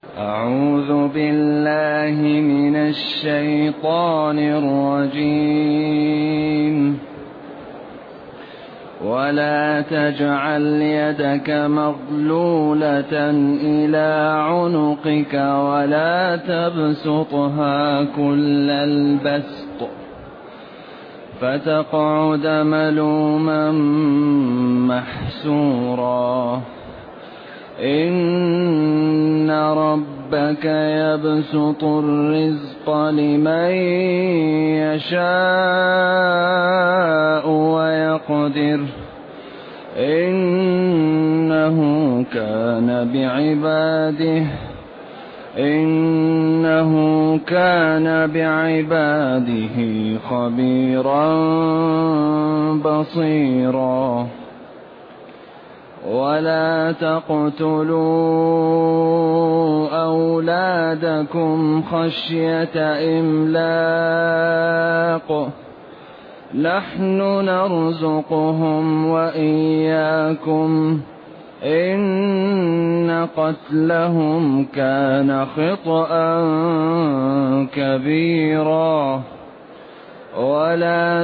أعوذ بالله من الشيطان الرجيم. ولا تجعل يدك مغلولة إلى عنقك ولا تبسطها كل البسط فتقعد ملوما محسورا. إن ربك يبسط الرزق لمن يشاء ويقدر إنه كان بعباده خبيرا بصيرا. ولا تقتلوا أولادكم خشية إملاق نحن نرزقهم وإياكم إن قتلهم كان خطأ كبيرا. ولا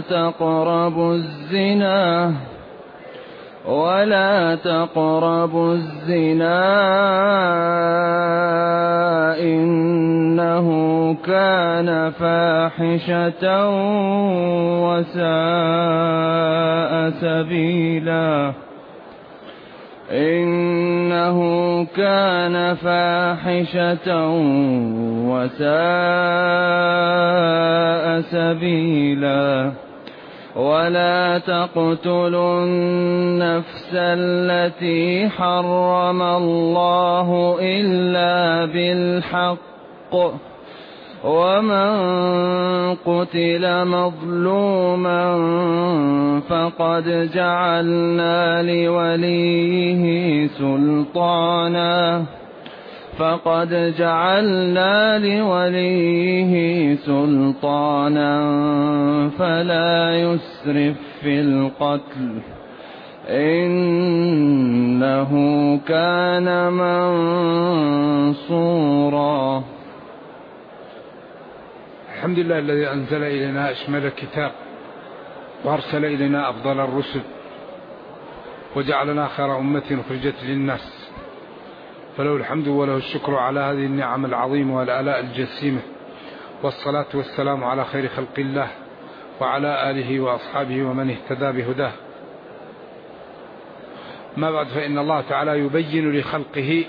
تقربوا الزنا إنه كان فاحشة وساء سبيلا. إنه كان فاحشة وساء سبيلا. ولا تقتلوا النفس التي حرم الله إلا بالحق ومن قتل مظلوما فقد جعلنا لوليه سلطانا فلا يسرف في القتل إنه كان منصورا. الحمد لله الذي أنزل إلينا أشمل الكتاب وأرسل إلينا أفضل الرسل وجعلنا خير أمة أخرجت للناس، فله الحمد وله الشكر على هذه النعم العظيمة والآلاء الجسيمة، والصلاة والسلام على خير خلق الله وعلى آله وأصحابه ومن اهتدى بهداه. ما بعد، فإن الله تعالى يبين لخلقه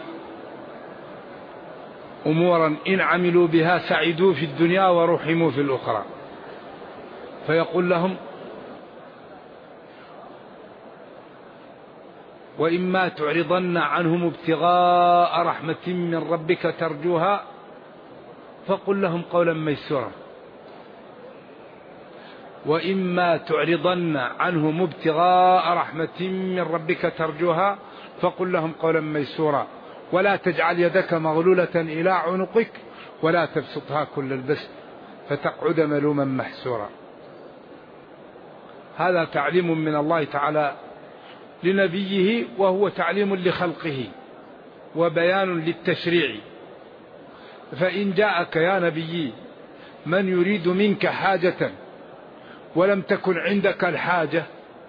أمورا إن عملوا بها سعدوا في الدنيا ورحموا في الأخرى، فيقول لهم: وإما تعرضن عنهم ابتغاء رحمة من ربك ترجوها فقل لهم قولا ميسورا. وإما تعرضن عنهم ابتغاء رحمة من ربك ترجوها فقل لهم قولا ميسورا. ولا تجعل يدك مغلولة إلى عنقك ولا تبسطها كل البسط فتقعد ملوما محسورا. هذا تعليم من الله تعالى لنبيه، وهو تعليم لخلقه وبيان للتشريع. فإن جاءك يا نبي من يريد منك حاجة ولم تكن عندك الحاجة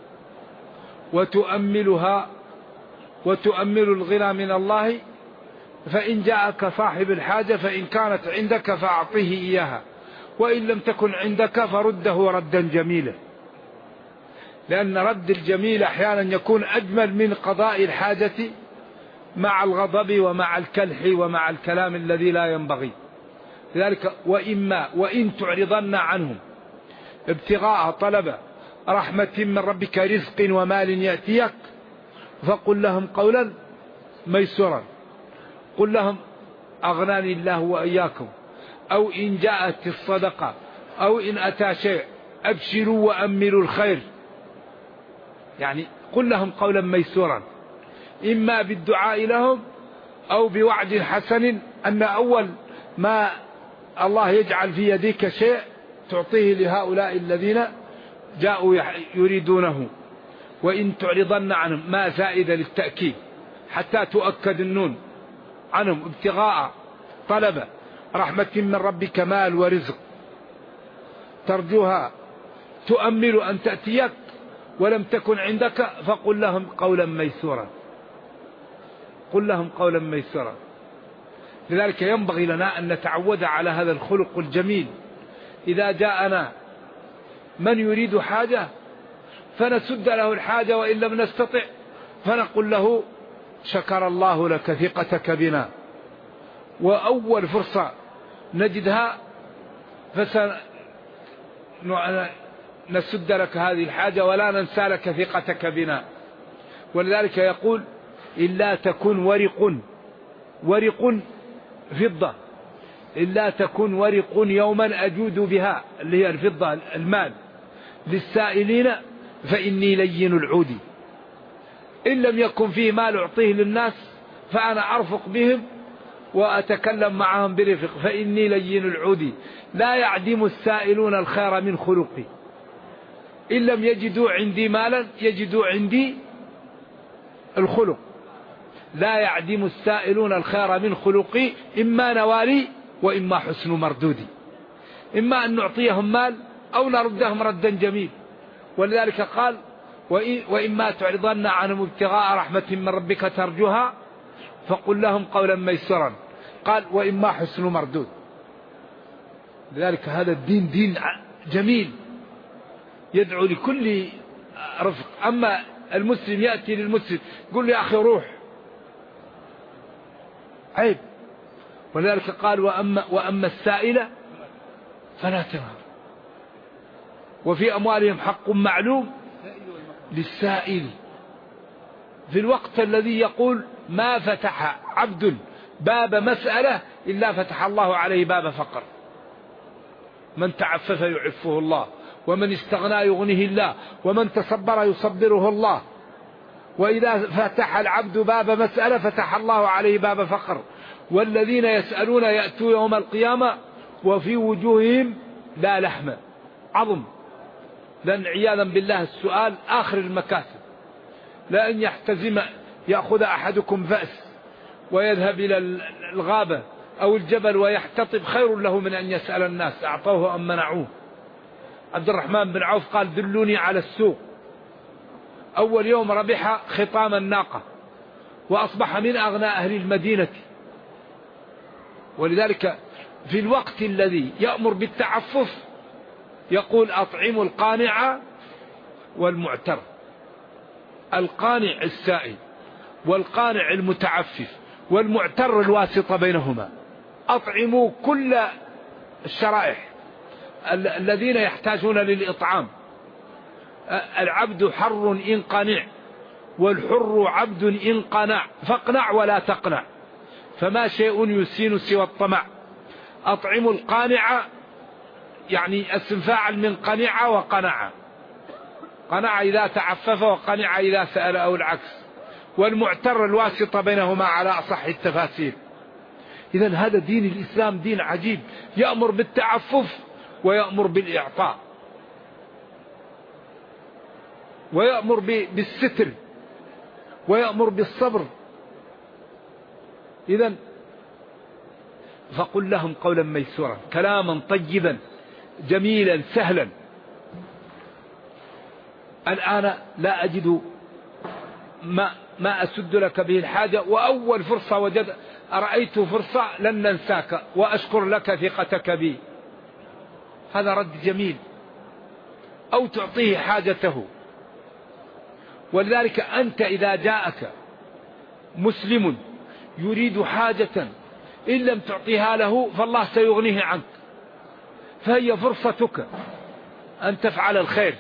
وتؤمل الغنى من الله، فإن جاءك صاحب الحاجة فإن كانت عندك فأعطيه إياها، وإن لم تكن عندك فرده ردا جميلا، لأن رد الجميل أحيانا يكون أجمل من قضاء الحاجة مع الغضب ومع الكلح ومع الكلام الذي لا ينبغي. لذلك وإن تعرضن عنهم ابتغاء طلب رحمة من ربك رزق ومال يأتيك فقل لهم قولا ميسورا. قل لهم: أغناني الله وإياكم، أو إن جاءت الصدقة، أو إن أتى شيء أبشروا وأملوا الخير. يعني قل لهم قولا ميسورا، إما بالدعاء لهم أو بوعد حسن، أن أول ما الله يجعل في يديك شيء تعطيه لهؤلاء الذين جاءوا يريدونه. وإن تعرضن عنهم، ما زائدة للتأكيد حتى تؤكد النون، عنهم ابتغاء طلب رحمة من ربك مال ورزق ترجوها تؤمل أن تأتيك ولم تكن عندك فقل لهم قولا ميسورا. قل لهم قولا ميسورا. لذلك ينبغي لنا أن نتعود على هذا الخلق الجميل. إذا جاءنا من يريد حاجة فنسد له الحاجة، وإن لم نستطع فنقول له شكر الله لك ثقتك بنا، وأول فرصة نجدها فسنسد لك هذه الحاجة ولا ننسى لك ثقتك بنا. ولذلك يقول إلا تكن ورق فضة، إلا تكن ورق يوما أجود بها، اللي هي الفضة المال، للسائلين فإني لين العود. إن لم يكن فيه مال أعطيه للناس فأنا أرفق بهم وأتكلم معهم برفق، فإني لين العود. لا يعدم السائلون الخير من خلقي، إن لم يجدوا عندي مالا يجدوا عندي الخلق. لا يعدم السائلون الخير من خلقي، إما نوالي وإما حسن مردودي، إما أن نعطيهم مال أو نردهم ردا جميل. ولذلك قال وإما تعرضن عنهم ابتغاء رحمة من ربك ترجوها فقل لهم قولا ميسورا. قال وإما حسن مردود. لذلك هذا الدين دين جميل يدعو لكل رفق. أما المسلم يأتي للمسلم يقول له يا أخي روح، عيب. ولذلك قال وأما السائلة فلا تنهر. وفي أموالهم حق معلوم للسائل. في الوقت الذي يقول ما فتح عبد باب مسألة إلا فتح الله عليه باب فقر. من تعفف يعفه الله، ومن استغنى يغنيه الله، ومن تصبر يصبره الله. وإذا فتح العبد باب مسألة فتح الله عليه باب فقر. والذين يسألون يأتوا يوم القيامة وفي وجوههم لا لحم عظم. لأن عياذا بالله السؤال آخر المكاسب. لأن يحتزم يأخذ أحدكم فأس ويذهب إلى الغابة أو الجبل ويحتطب خير له من أن يسأل الناس أعطوه أم منعوه. عبد الرحمن بن عوف قال دلوني على السوق. أول يوم ربح خطام الناقة وأصبح من أغنى أهل المدينة. ولذلك في الوقت الذي يأمر بالتعفف يقول أطعموا القانع والمعتر. القانع السائل والقانع المتعفف والمعتر الواسطة بينهما. أطعموا كل الشرائح الذين يحتاجون للإطعام. العبد حر إن قنع والحر عبد إن قنع، فاقنع ولا تقنع، فما شيء يسين سوى الطمع. أطعموا القانع يعني اسم فاعل من قنع وقنع. قنع إذا تعفف وقنع إذا سأل أو العكس. والمعتر الواسطة بينهما على أصح التفاسير. إذن هذا دين الإسلام دين عجيب، يأمر بالتعفف ويأمر بالإعطاء ويأمر بالستر ويأمر بالصبر. إذن فقل لهم قولا ميسورا، كلاما طيبا جميلا سهلا. الآن لا أجد ما أسد لك به الحاجة، وأول فرصة أرأيت فرصة لن ننساك وأشكر لك ثقتك بي. هذا رد جميل. أو تعطيه حاجته. ولذلك أنت إذا جاءك مسلم يريد حاجة إن لم تعطيها له فالله سيغنيه عنك، فهي فرصتك أن تفعل الخير.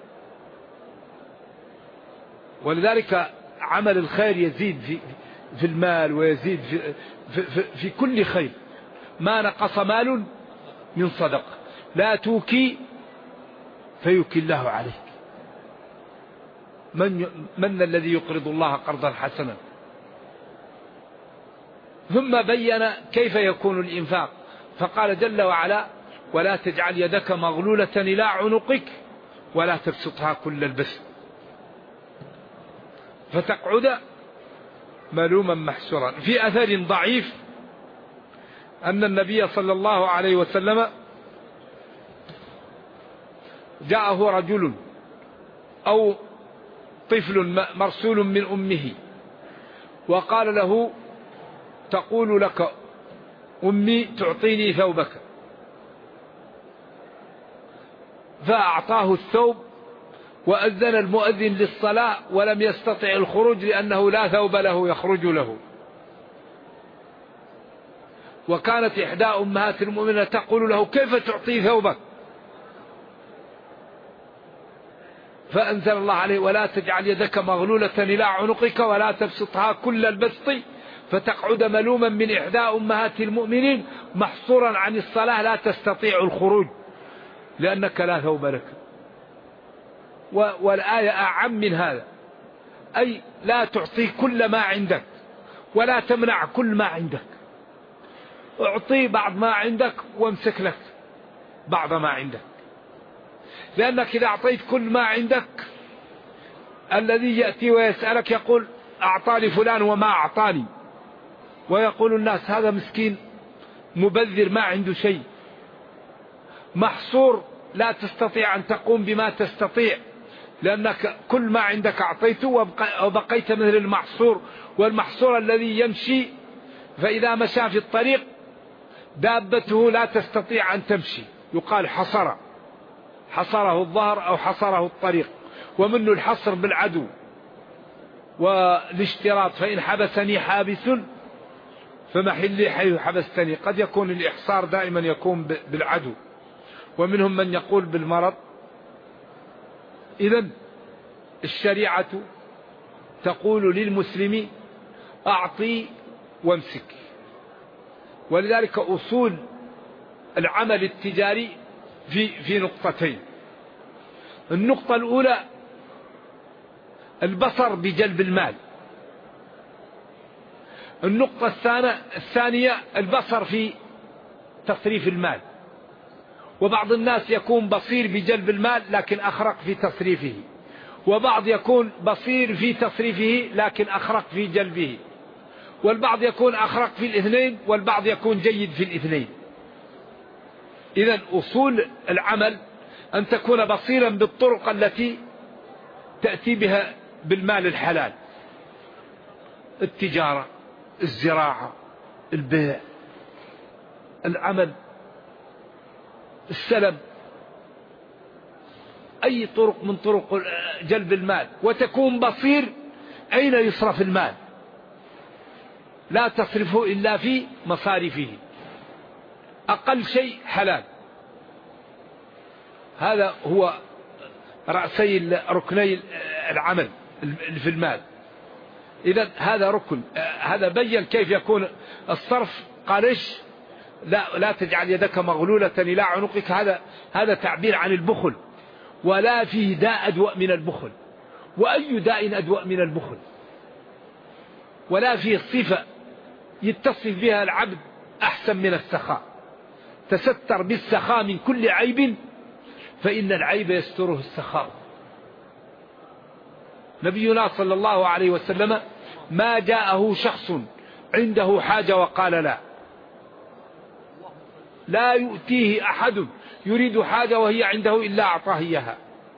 ولذلك عمل الخير يزيد في المال ويزيد في كل خير. ما نقص مال من صدقة. لا توكي فيوكي الله عليك. من الذي يقرض الله قرضا حسنا؟ ثم بين كيف يكون الإنفاق فقال جل وعلا ولا تجعل يدك مغلولة إلى عنقك ولا تبسطها كل البسط فتقعد ملوما محسورا. في أثر ضعيف أن النبي صلى الله عليه وسلم جاءه رجل أو طفل مرسول من أمه وقال له: تقول لك أمي تعطيني ثوبك، فأعطاه الثوب وأذن المؤذن للصلاة ولم يستطع الخروج لأنه لا ثوب له يخرج له. وكانت إحدى أمهات المؤمنين تقول له: كيف تعطي ثوبك؟ فأنزل الله عليه: ولا تجعل يدك مغلولة إلى عنقك ولا تبسطها كل البسط فتقعد ملوما من إحدى أمهات المؤمنين محصورا عن الصلاة لا تستطيع الخروج لأنك لا ثوب لك. والآية أعم من هذا، أي لا تعطي كل ما عندك ولا تمنع كل ما عندك، اعطي بعض ما عندك وامسك لك بعض ما عندك، لأنك إذا أعطيت كل ما عندك الذي يأتي ويسألك يقول: أعطاني فلان وما أعطاني، ويقول الناس: هذا مسكين مبذر ما عنده شيء، محصور لا تستطيع أن تقوم بما تستطيع لأنك كل ما عندك أعطيته وبقيت مثل المحصور. والمحصور الذي يمشي فإذا مشى في الطريق دابته لا تستطيع أن تمشي يقال حصره الظهر أو حصره الطريق. ومنه الحصر بالعدو والاشتراط: فإن حبسني حابس فمحلي حيث حبستني. قد يكون الإحصار دائما يكون بالعدو، ومنهم من يقول بالمرض. إذن الشريعة تقول للمسلم: أعطي وامسك. ولذلك أصول العمل التجاري في نقطتين. النقطة الأولى البصر بجلب المال. النقطة الثانية البصر في تصريف المال. وبعض الناس يكون بصير بجلب المال لكن أخرق في تصريفه، وبعض يكون بصير في تصريفه لكن أخرق في جلبه، والبعض يكون أخرق في الاثنين والبعض يكون جيد في الاثنين. إذن أصول العمل أن تكون بصيرا بالطرق التي تأتي بها بالمال الحلال: التجارة، الزراعة، البيع، العمل، السلم، أي طرق من طرق جلب المال. وتكون بصير أين يصرف المال، لا تصرفه إلا في مصارفه، أقل شيء حلال. هذا هو رأسي ركني العمل في المال. إذا هذا ركن، هذا بين كيف يكون الصرف. قالش لا تجعل يدك مغلولة إلى عنقك، هذا تعبير عن البخل، ولا فيه داء أدوأ من البخل، وأي داء أدوأ من البخل، ولا فيه صفة يتصف بها العبد أحسن من السخاء. تستر بالسخاء من كل عيب فإن العيب يستره السخاء. نبينا صلى الله عليه وسلم ما جاءه شخص عنده حاجة وقال لا يؤتيه أحد يريد حاجة وهي عنده إلا أعطاه إياها.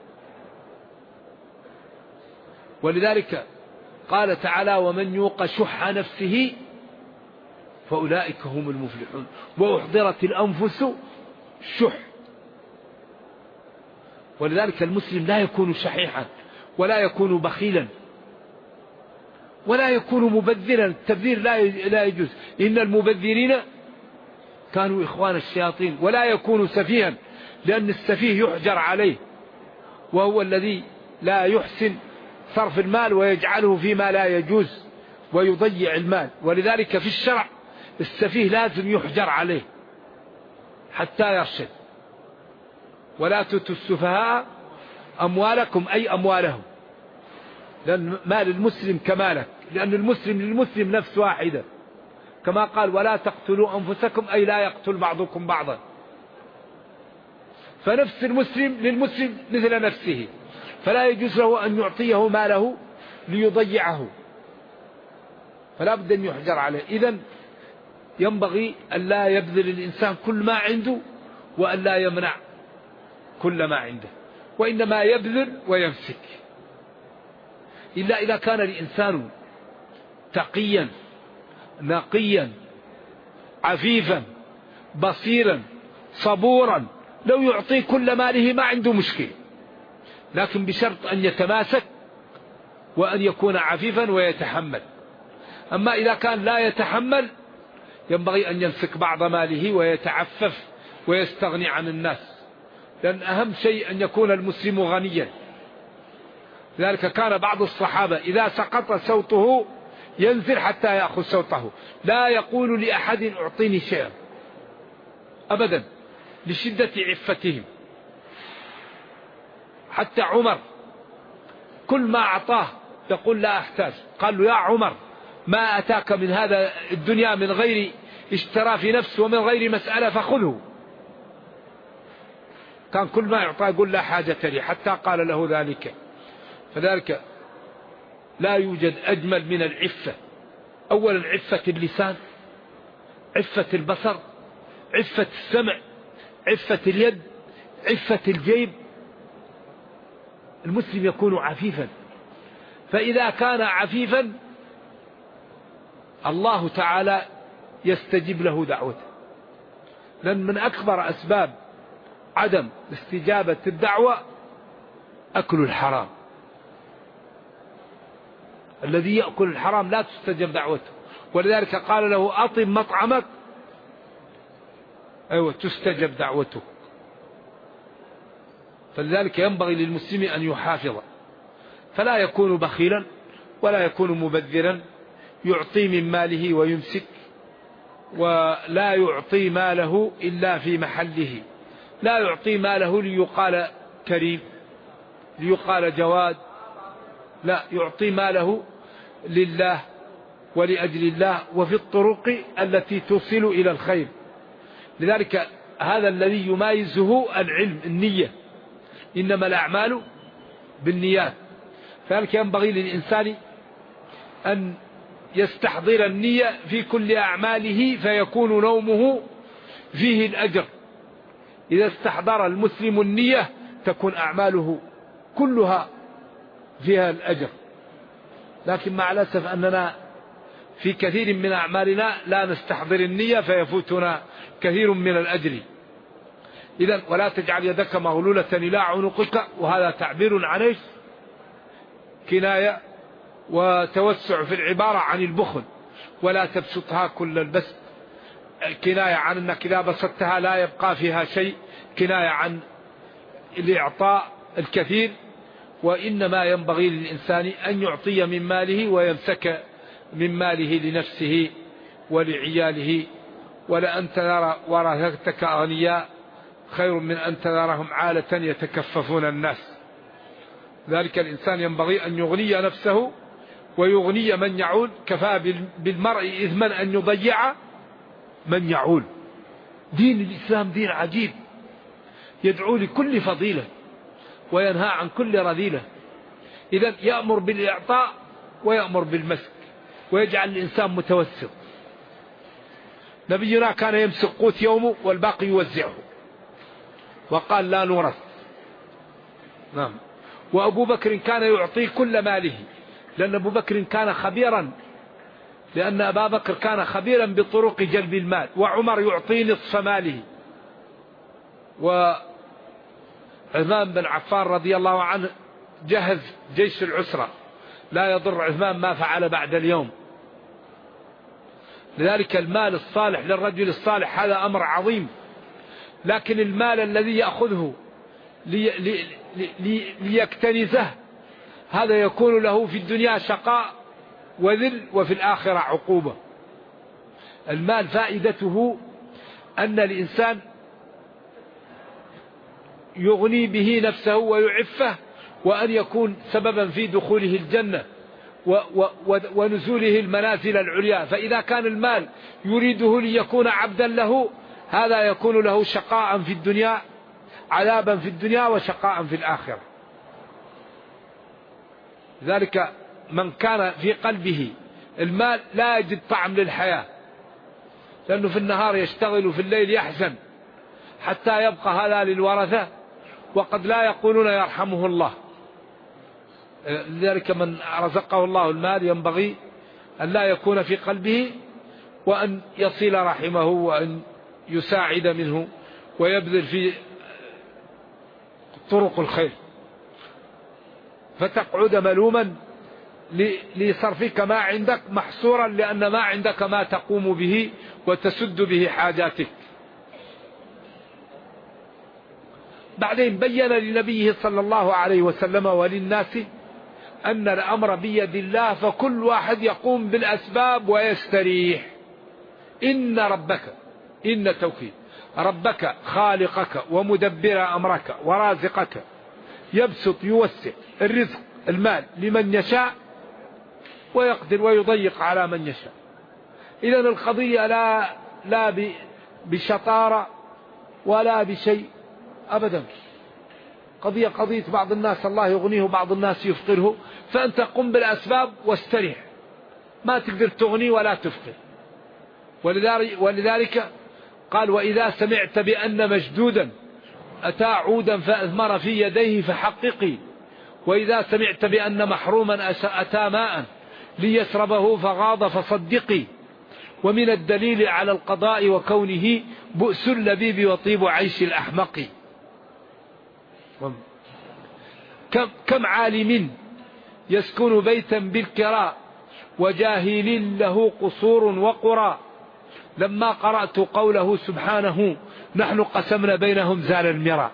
ولذلك قال تعالى: ومن يوق شح نفسه فأولئك هم المفلحون. وأحضرت الأنفس شح. ولذلك المسلم لا يكون شحيحا ولا يكون بخيلا ولا يكون مبذرا. التبذير لا يجوز. إن المبذرين كانوا إخوان الشياطين. ولا يكون سفيها، لأن السفيه يحجر عليه، وهو الذي لا يحسن صرف المال ويجعله فيما لا يجوز ويضيع المال. ولذلك في الشرع السفيه لازم يحجر عليه حتى يرشد. ولا تؤتوا السفهاء أموالكم أي أموالهم، لأن مال المسلم كمالك، لأن المسلم للمسلم نفس واحدة، كما قال: ولا تقتلوا أنفسكم أي لا يقتل بعضكم بعضا. فنفس المسلم للمسلم مثل نفسه، فلا يجوز له أن يعطيه ماله ليضيعه، فلا بد أن يحجر عليه. إذن ينبغي أن لا يبذل الإنسان كل ما عنده وأن لا يمنع كل ما عنده، وإنما يبذل ويمسك. إلا إذا كان الإنسان تقيا نقيا عفيفا بصيرا صبورا لو يعطي كل ماله ما عنده مشكلة، لكن بشرط أن يتماسك وأن يكون عفيفا ويتحمل. أما إذا كان لا يتحمل ينبغي أن يمسك بعض ماله ويتعفف ويستغني عن الناس، لأن أهم شيء أن يكون المسلم غنيا. لذلك كان بعض الصحابة إذا سقط صوته ينزل حتى يأخذ صوته، لا يقول لأحد أعطيني شيئا أبدا لشدة عفتهم. حتى عمر كل ما أعطاه يقول لا أحتاج، قال له يا عمر ما أتاك من هذا الدنيا من غير اشترى في نفس ومن غير مسألة فخذه. كان كل ما يعطاه يقول لا حاجة لي، حتى قال له ذلك. فذلك لا يوجد أجمل من العفة. أولا عفة اللسان، عفة البصر، عفة السمع، عفة اليد، عفة الجيب. المسلم يكون عفيفا، فإذا كان عفيفا الله تعالى يستجيب له دعوته. لأن من أكبر أسباب عدم استجابة الدعوة أكل الحرام. الذي يأكل الحرام لا تستجب دعوته، ولذلك قال له أطب مطعمك تستجب دعوته. فلذلك ينبغي للمسلم أن يحافظ، فلا يكون بخيلا ولا يكون مبذرا، يعطي من ماله ويمسك، ولا يعطي ماله إلا في محله. لا يعطي ماله ليقال كريم ليقال جواد، لا، يعطي ماله لله ولأجل الله وفي الطرق التي توصل إلى الخير. لذلك هذا الذي يميزه العلم، النية، إنما الأعمال بالنيات. فذلك ينبغي للإنسان أن يستحضر النية في كل أعماله فيكون نومه فيه الأجر. إذا استحضر المسلم النية تكون أعماله كلها فيها الأجر. لكن مع الأسف أننا في كثير من أعمالنا لا نستحضر النية فيفوتنا كثير من الأجر. إذن ولا تجعل يدك مغلولة إلى عنقك، وهذا تعبير عن ايش؟ كناية وتوسع في العبارة عن البخل. ولا تبسطها كل البسط، كناية عن أنك إذا بسطتها لا يبقى فيها شيء، كناية عن الإعطاء الكثير. وإنما ينبغي للإنسان أن يعطي من ماله ويمسك من ماله لنفسه ولعياله. ولأن ترى ورثتك أغنياء خير من أن تذرهم عالة يتكففون الناس. ذلك الإنسان ينبغي أن يغني نفسه ويغني من يعول. كفى بالمرء إثما أن يضيع من يعول. دين الإسلام دين عجيب، يدعو لكل فضيلة وينهى عن كل رذيلة. إذن يأمر بالإعطاء ويأمر بالمسك ويجعل الإنسان متوسط. نبينا كان يمسك قوت يومه والباقي يوزعه، وقال لا نورث. نعم. وأبو بكر كان يعطي كل ماله، لأن أبو بكر كان خبيرا، لأن أبا بكر كان خبيرا بطرق جلب المال. وعمر يعطي نصف ماله. وعثمان بن عفان رضي الله عنه جهز جيش العسرة، لا يضر عثمان ما فعل بعد اليوم. لذلك المال الصالح للرجل الصالح هذا أمر عظيم. لكن المال الذي يأخذه ليكتنزه هذا يكون له في الدنيا شقاء وذل، وفي الآخرة عقوبة. المال فائدته أن الإنسان يغني به نفسه ويعفه، وأن يكون سببا في دخوله الجنة ونزوله المنازل العليا. فإذا كان المال يريده ليكون عبدا له، هذا يكون له شقاء في الدنيا، عذابا في الدنيا وشقاء في الآخرة. ذلك من كان في قلبه المال لا يجد طعم للحياة، لأنه في النهار يشتغل وفي الليل يحزن حتى يبقى هذا للورثة، وقد لا يقولون يرحمه الله. لذلك من رزقه الله المال ينبغي أن لا يكون في قلبه، وأن يصل رحمه، وأن يساعد منه، ويبذل في طرق الخير. فتقعد ملوما لصرفك ما عندك محصورا، لأن ما عندك ما تقوم به وتسد به حاجاتك. بعدين بين لنبيه صلى الله عليه وسلم وللناس أن الأمر بيد الله، فكل واحد يقوم بالأسباب ويستريح. إن ربك، إن توكيد، ربك خالقك ومدبر أمرك ورازقك، يبسط يوسع الرزق المال لمن يشاء ويقدر ويضيق على من يشاء. إذن القضية لا بشطارة ولا بشيء أبدا. قضية بعض الناس الله يغنيه وبعض الناس يفقره، فأنت قم بالأسباب واستريح. ما تقدر تغني ولا تفقر. ولذلك قال: وإذا سمعت بأن مجدودا أتى عودا فأثمر في يديه فحققي، وإذا سمعت بأن محروما أتى ماء ليشربه فغاض فصدقي. ومن الدليل على القضاء وكونه بؤس اللبيب وطيب عيش الأحمق. كم عالم يسكن بيتا بالكراء وجاهل له قصور وقرى، لما قرأت قوله سبحانه نحن قسمنا بينهم زال المراء.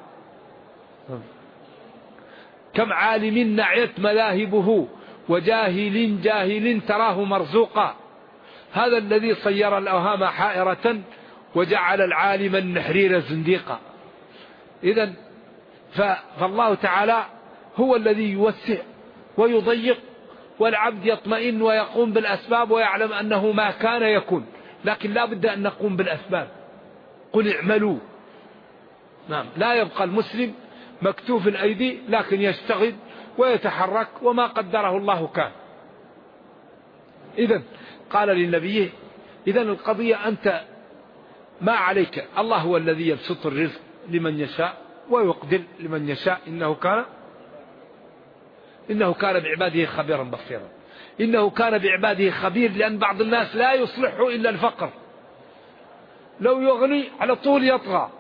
كم عالم نعيت مذاهبه وجاهل تراه مرزوقا، هذا الذي صير الأوهام حائرة وجعل العالم النحرير زنديقا. إذن فالله تعالى هو الذي يوسع ويضيق، والعبد يطمئن ويقوم بالأسباب ويعلم أنه ما كان يكون، لكن لا بد أن نقوم بالأسباب. قل اعملوا. نعم، لا يبقى المسلم مكتوف الأيدي، لكن يشتغل ويتحرك، وما قدره الله كان. إذن قال للنبي: إذن القضية أنت ما عليك، الله هو الذي يبسط الرزق لمن يشاء ويقدر لمن يشاء. إنه كان بعباده خبيرا بصيرا. إنه كان بعباده خبير، لأن بعض الناس لا يصلحه إلا الفقر. لو يغني على طول يطغى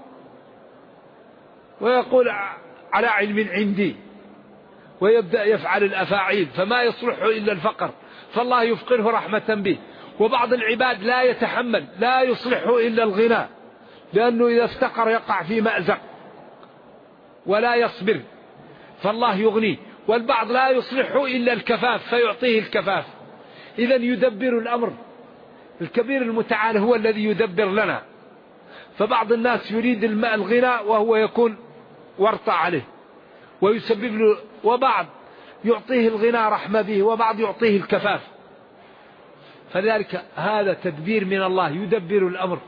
ويقول على علم عندي، ويبدأ يفعل الأفاعيل، فما يصلحه إلا الفقر، فالله يفقره رحمة به. وبعض العباد لا يتحمل، لا يصلحه إلا الغنى، لأنه إذا افتقر يقع في مأزق ولا يصبر، فالله يغنيه. والبعض لا يصلحه إلا الكفاف، فيعطيه الكفاف. إذن يدبر الأمر. الكبير المتعال هو الذي يدبر لنا. فبعض الناس يريد الغنى وهو يكون ورطة عليه ويسبب له، وبعض يعطيه الغنى رحمة به، وبعض يعطيه الكفاف. فذلك هذا تدبير من الله، يدبر الأمر.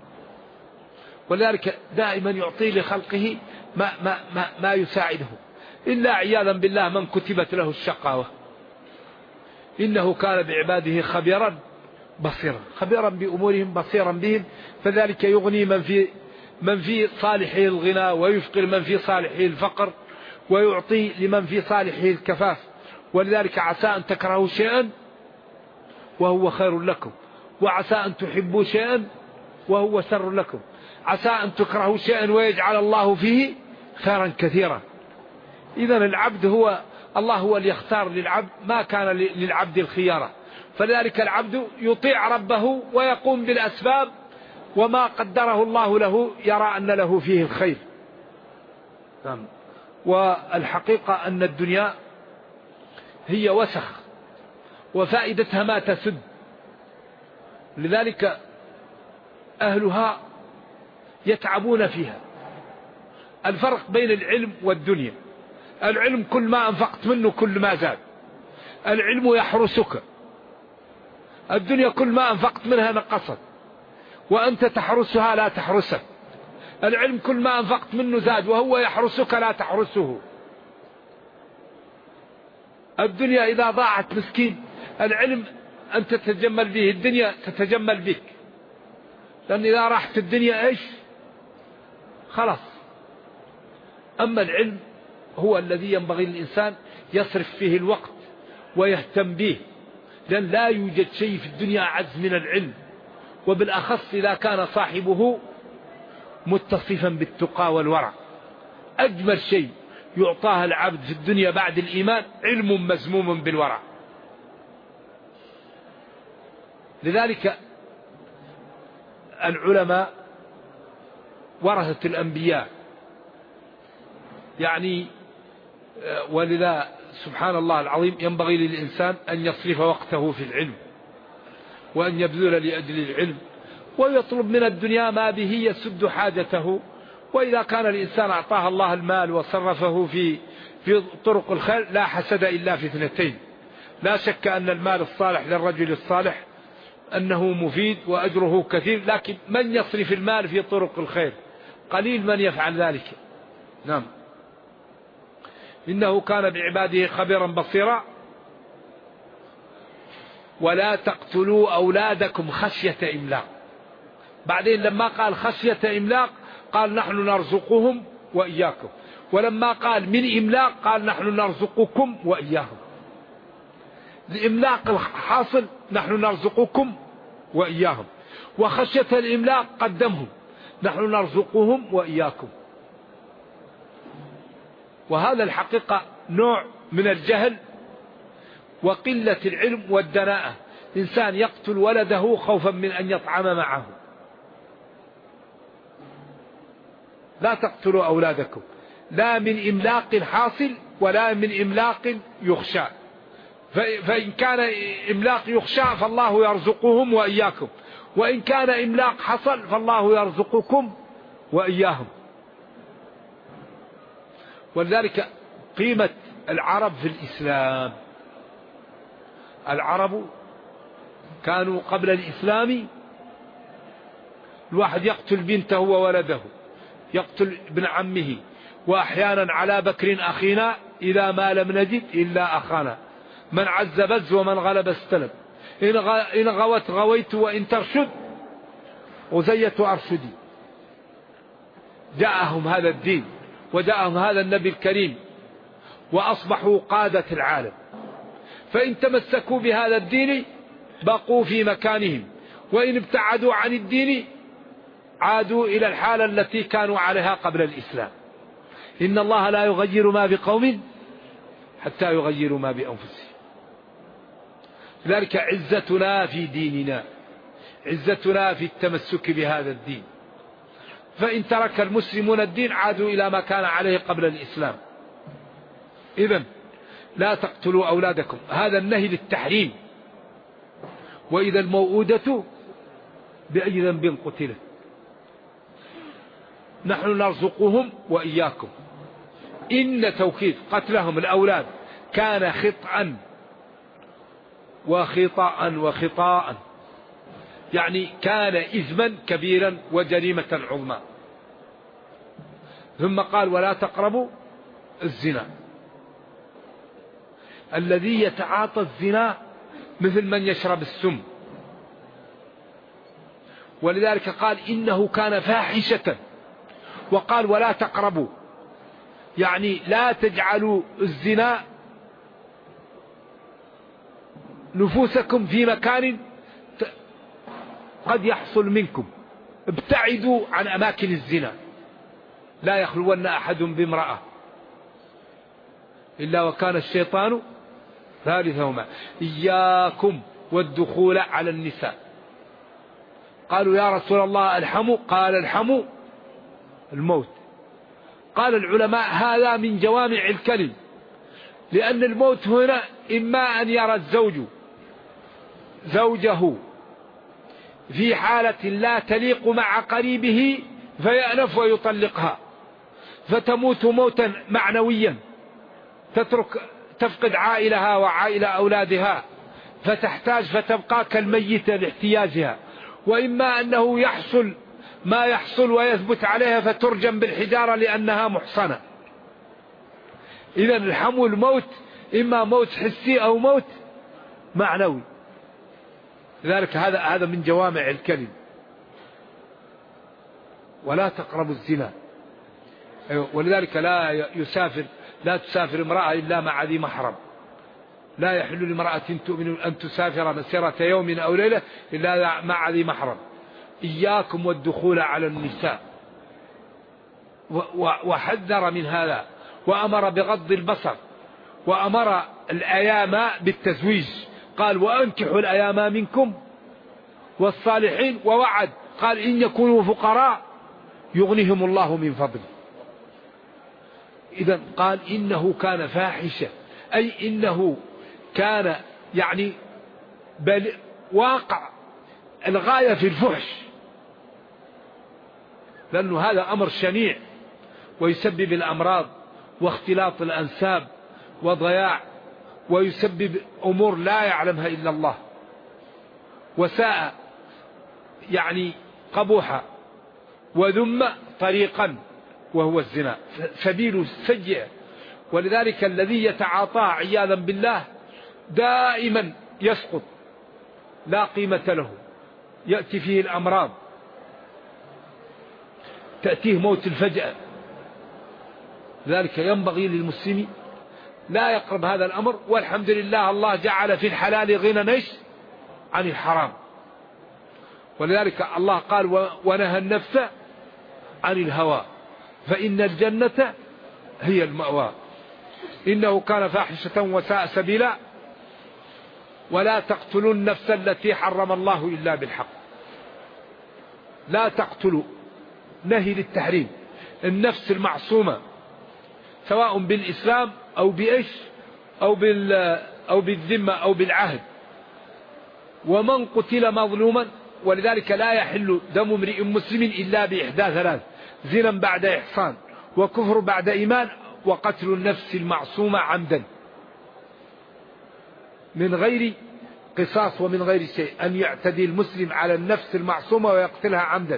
ولذلك دائما يعطي لخلقه ما يساعده، إلا عياذا بالله من كتبت له الشقاوة. إنه كان بعباده خبيرا بصيرا، خبيرا بأمورهم بصيرا بهم. فذلك يغني من في صالحه الغنى، ويفقر من في صالحه الفقر، ويعطي لمن في صالحه الكفاف. ولذلك عسى أن تكرهوا شيئا وهو خير لكم، وعسى أن تحبوا شيئا وهو شر لكم، عسى أن تكرهوا شيئا ويجعل الله فيه خيرا كثيرا. إذن العبد الله هو اللي يختار للعبد، ما كان للعبد الخيارة. فلذلك العبد يطيع ربه ويقوم بالأسباب، وما قدره الله له يرى أن له فيه الخير. والحقيقة أن الدنيا هي وسخ، وفائدتها ما تسد. لذلك أهلها يتعبون فيها. الفرق بين العلم والدنيا: العلم كل ما أنفقت منه كل ما زاد، العلم يحرسك. الدنيا كل ما أنفقت منها نقصت، وأنت تحرسها لا تحرسك. العلم كل ما أنفقت منه زاد، وهو يحرسك لا تحرسه. الدنيا إذا ضاعت مسكين، العلم أنت تتجمل به، الدنيا تتجمل بك. لأن إذا راحت الدنيا إيش خلاص. أما العلم هو الذي ينبغي للإنسان يصرف فيه الوقت ويهتم به، لأن لا يوجد شيء في الدنيا أعز من العلم، وبالأخص إذا كان صاحبه متصفا بالتقى والورع. أجمل شيء يعطاها العبد في الدنيا بعد الإيمان علم مزموم بالورع. لذلك العلماء ورثة الأنبياء، يعني ولذا سبحان الله العظيم ينبغي للإنسان أن يصرف وقته في العلم، وأن يبذل لأجل العلم، ويطلب من الدنيا ما به يسد حاجته. وإذا كان الإنسان أعطاه الله المال وصرفه في طرق الخير لا حسد إلا في اثنتين: لا شك أن المال الصالح للرجل الصالح أنه مفيد وأجره كثير، لكن من يصرف المال في طرق الخير؟ قليل من يفعل ذلك. نعم، إنه كان بعباده خبيرا بصيرا. ولا تقتلوا أولادكم خشية إملاق. بعدين لما قال خشية إملاق قال نحن نرزقهم وإياكم، ولما قال من إملاق قال نحن نرزقكم وإياهم. الإملاق الحاصل نحن نرزقكم وإياهم، وخشية الإملاق قدمهم نحن نرزقهم وإياكم. وهذا الحقيقة نوع من الجهل وقلة العلم والدناءة. إنسان يقتل ولده خوفا من أن يطعم معه. لا تقتلوا أولادكم، لا من إملاق حاصل ولا من إملاق يخشى. فإن كان إملاق يخشى فالله يرزقهم وإياكم، وإن كان إملاق حصل فالله يرزقكم وإياهم. ولذلك قيمة العرب في الإسلام. العرب كانوا قبل الإسلام الواحد يقتل بنته وولده، يقتل ابن عمه، وأحيانا على بكر أخينا إذا ما لم نجد إلا أخانا، من عز بز ومن غلب استلب، إن غوت غويت وإن ترشد وزيت أرشدي. جاءهم هذا الدين وجاءهم هذا النبي الكريم وأصبحوا قادة العالم، فإن تمسكوا بهذا الدين بقوا في مكانهم، وإن ابتعدوا عن الدين عادوا إلى الحالة التي كانوا عليها قبل الإسلام. إن الله لا يغير ما بقوم حتى يغيروا ما بأنفسهم. لذلك عزتنا في ديننا، عزتنا في التمسك بهذا الدين. فإن ترك المسلمون الدين عادوا إلى ما كان عليه قبل الإسلام. إذن لا تقتلوا أولادكم، هذا النهي للتحريم. وإذا الموءودة بأي ذنب قتلت نحن نرزقهم وإياكم. إن توكيد قتلهم الأولاد كان خطأ وخطاء، يعني كان إثما كبيرا وجريمة عظمى. ثم قال ولا تقربوا الزنا. الذي يتعاطى الزنا مثل من يشرب السم، ولذلك قال إنه كان فاحشة، وقال ولا تقربوا، يعني لا تجعلوا الزنا نفوسكم في مكان قد يحصل منكم، ابتعدوا عن أماكن الزنا. لا يخلون أحد بامرأة إلا وكان الشيطان ثالثهما. إياكم والدخول على النساء. قالوا يا رسول الله الحمو، قال الحمو الموت. قال العلماء هذا من جوامع الكلم، لأن الموت هنا إما أن يرى الزوج زوجه في حالة لا تليق مع قريبه فيأنف ويطلقها فتموت موتا معنويا، تفقد عائلها وعائلة أولادها فتحتاج فتبقى كالميتة لاحتياجها، وإما أنه يحصل ما يحصل ويثبت عليها فترجم بالحجارة لأنها محصنة. إذن الحمو الموت إما موت حسي أو موت معنوي. لذلك هذا من جوامع الكلم. ولا تقربوا الزنا. ولذلك لا تسافر امرأة إلا مع ذي محرم. لا يحل لامرأة تؤمن أن تسافر مسيرة يوم أو ليلة إلا مع ذي محرم. إياكم والدخول على النساء، وحذر من هذا، وأمر بغض البصر، وأمر الأيام بالتزويج، قال وأنكحوا الأيام منكم والصالحين، ووعد قال إن يكونوا فقراء يغنيهم الله من فضله. إذن قال إنه كان فاحشة، أي إنه كان يعني بل واقع الغاية في الفحش، لأنه هذا أمر شنيع ويسبب الأمراض واختلاط الأنساب وضياع، ويسبب أمور لا يعلمها إلا الله، وساء يعني قبوحا وذم طريقا وهو الزنا، سبيل سيئة. ولذلك الذي يتعاطاه عياذا بالله دائما يسقط، لا قيمة له، يأتي فيه الأمراض، تأتيه موت الفجأة. لذلك ينبغي للمسلم لا يقرب هذا الأمر. والحمد لله الله جعل في الحلال غنى عن الحرام. ولذلك الله قال ونهى النفس عن الهوى فإن الجنة هي المأوى. إنه كان فاحشة وساء سبيلا ولا تقتلوا النفس التي حرم الله إلا بالحق. لا تقتلوا، نهي للتحريم، النفس المعصومة سواء بالإسلام أو بإيش أو بالذمة أو بالعهد. ومن قتل مظلوما، ولذلك لا يحل دم امرئ مسلم إلا بإحدى ثلاث: زنا بعد إحصان، وكفر بعد إيمان، وقتل النفس المعصومة عمدا من غير قصاص ومن غير شيء. أن يعتدي المسلم على النفس المعصومة ويقتلها عمدا،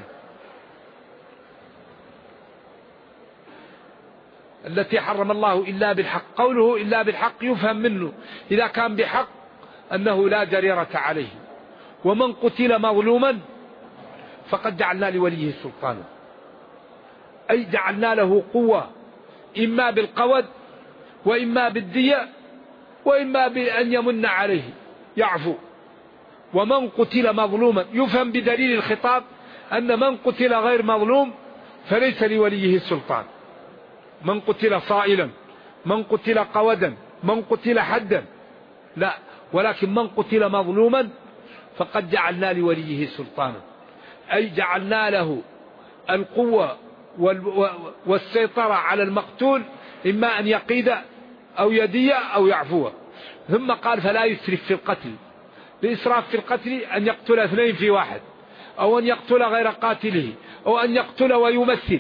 التي حرم الله إلا بالحق. قوله إلا بالحق يفهم منه إذا كان بحق أنه لا جريرة عليه. ومن قتل مظلوما فقد جعلنا لوليه سلطانا، أي جعلنا له قوة، إما بالقود وإما بالدية وإما بأن يمن عليه يعفو. ومن قتل مظلوما يفهم بدليل الخطاب أن من قتل غير مظلوم فليس لوليه سلطان. من قتل صائلا، من قتل قودا، من قتل حدا، لا، ولكن من قتل مظلوما فقد جعلنا لوليه سلطانا، أي جعلنا له القوة والسيطرة على المقتول، إما أن يقيد أو يدي أو يعفو. ثم قال فلا يسرف في القتل. الإسراف في القتل أن يقتل اثنين في واحد، أو أن يقتل غير قاتله، أو أن يقتل ويمثل،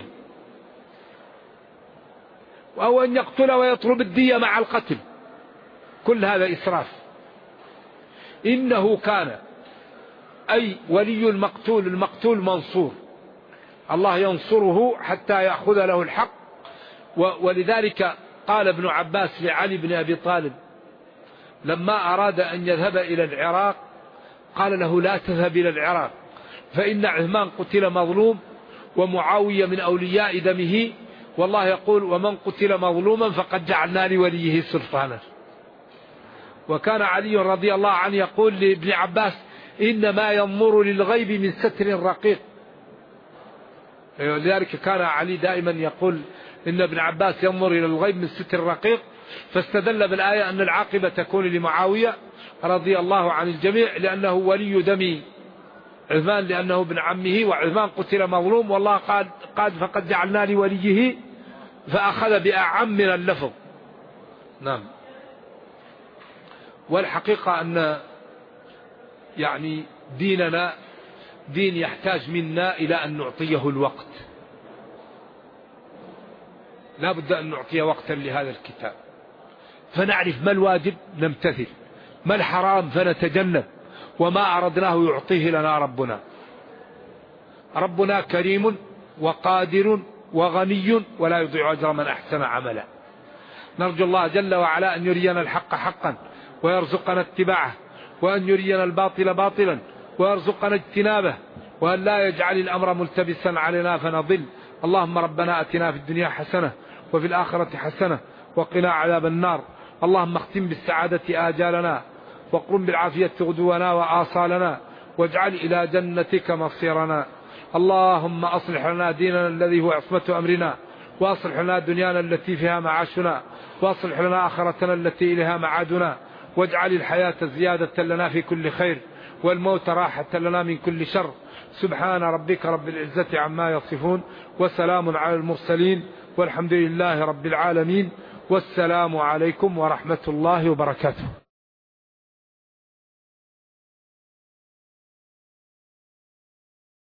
أو أن يقتل ويطلب الدية مع القتل، كل هذا إسراف. إنه كان أي ولي المقتول، المقتول منصور، الله ينصره حتى يأخذ له الحق. ولذلك قال ابن عباس لعلي بن أبي طالب لما أراد أن يذهب إلى العراق قال له لا تذهب إلى العراق فإن عثمان قتل مظلوم ومعاوية من أولياء دمه، والله يقول ومن قتل مظلوما فقد جعلنا لوليه سلطانا. وكان علي رضي الله عنه يقول لابن عباس إنما ينظر للغيب من ستر رقيق. لذلك كان علي دائما يقول إن ابن عباس ينظر إلى الغيب من ستر رقيق، فاستدل بالآية أن العاقبة تكون لمعاوية رضي الله عن الجميع لأنه ولي دم عثمان، لأنه ابن عمه، وعثمان قتل مظلوم، والله قال فقد جعلنا لوليه، فأخذ بأعم من اللفظ. نعم. والحقيقة أن يعني ديننا دين يحتاج منا إلى أن نعطيه الوقت، لا بد أن نعطيه وقتا لهذا الكتاب، فنعرف ما الواجب نمتثل، ما الحرام فنتجنب، وما أردناه يعطيه لنا ربنا. ربنا كريم وقادر وغني ولا يضيع أجر من أحسن عملا. نرجو الله جل وعلا أن يرينا الحق حقا ويرزقنا اتباعه، وأن يرينا الباطل باطلا ويرزقنا اجتنابه، وأن لا يجعل الأمر ملتبسا علينا فنضل. اللهم ربنا أتنا في الدنيا حسنة وفي الآخرة حسنة وقنا عذاب النار. اللهم اختم بالسعادة آجالنا وقرم بالعافية غدونا وآصالنا واجعل إلى جنتك مصيرنا. اللهم أصلح لنا ديننا الذي هو عصمة أمرنا، وأصلح لنا دنيانا التي فيها معاشنا، وأصلح لنا آخرتنا التي إليها معادنا، واجعل الحياة زيادة لنا في كل خير والموت راحة لنا من كل شر. سبحان ربك رب العزة عما يصفون وسلام على المرسلين والحمد لله رب العالمين. والسلام عليكم ورحمة الله وبركاته.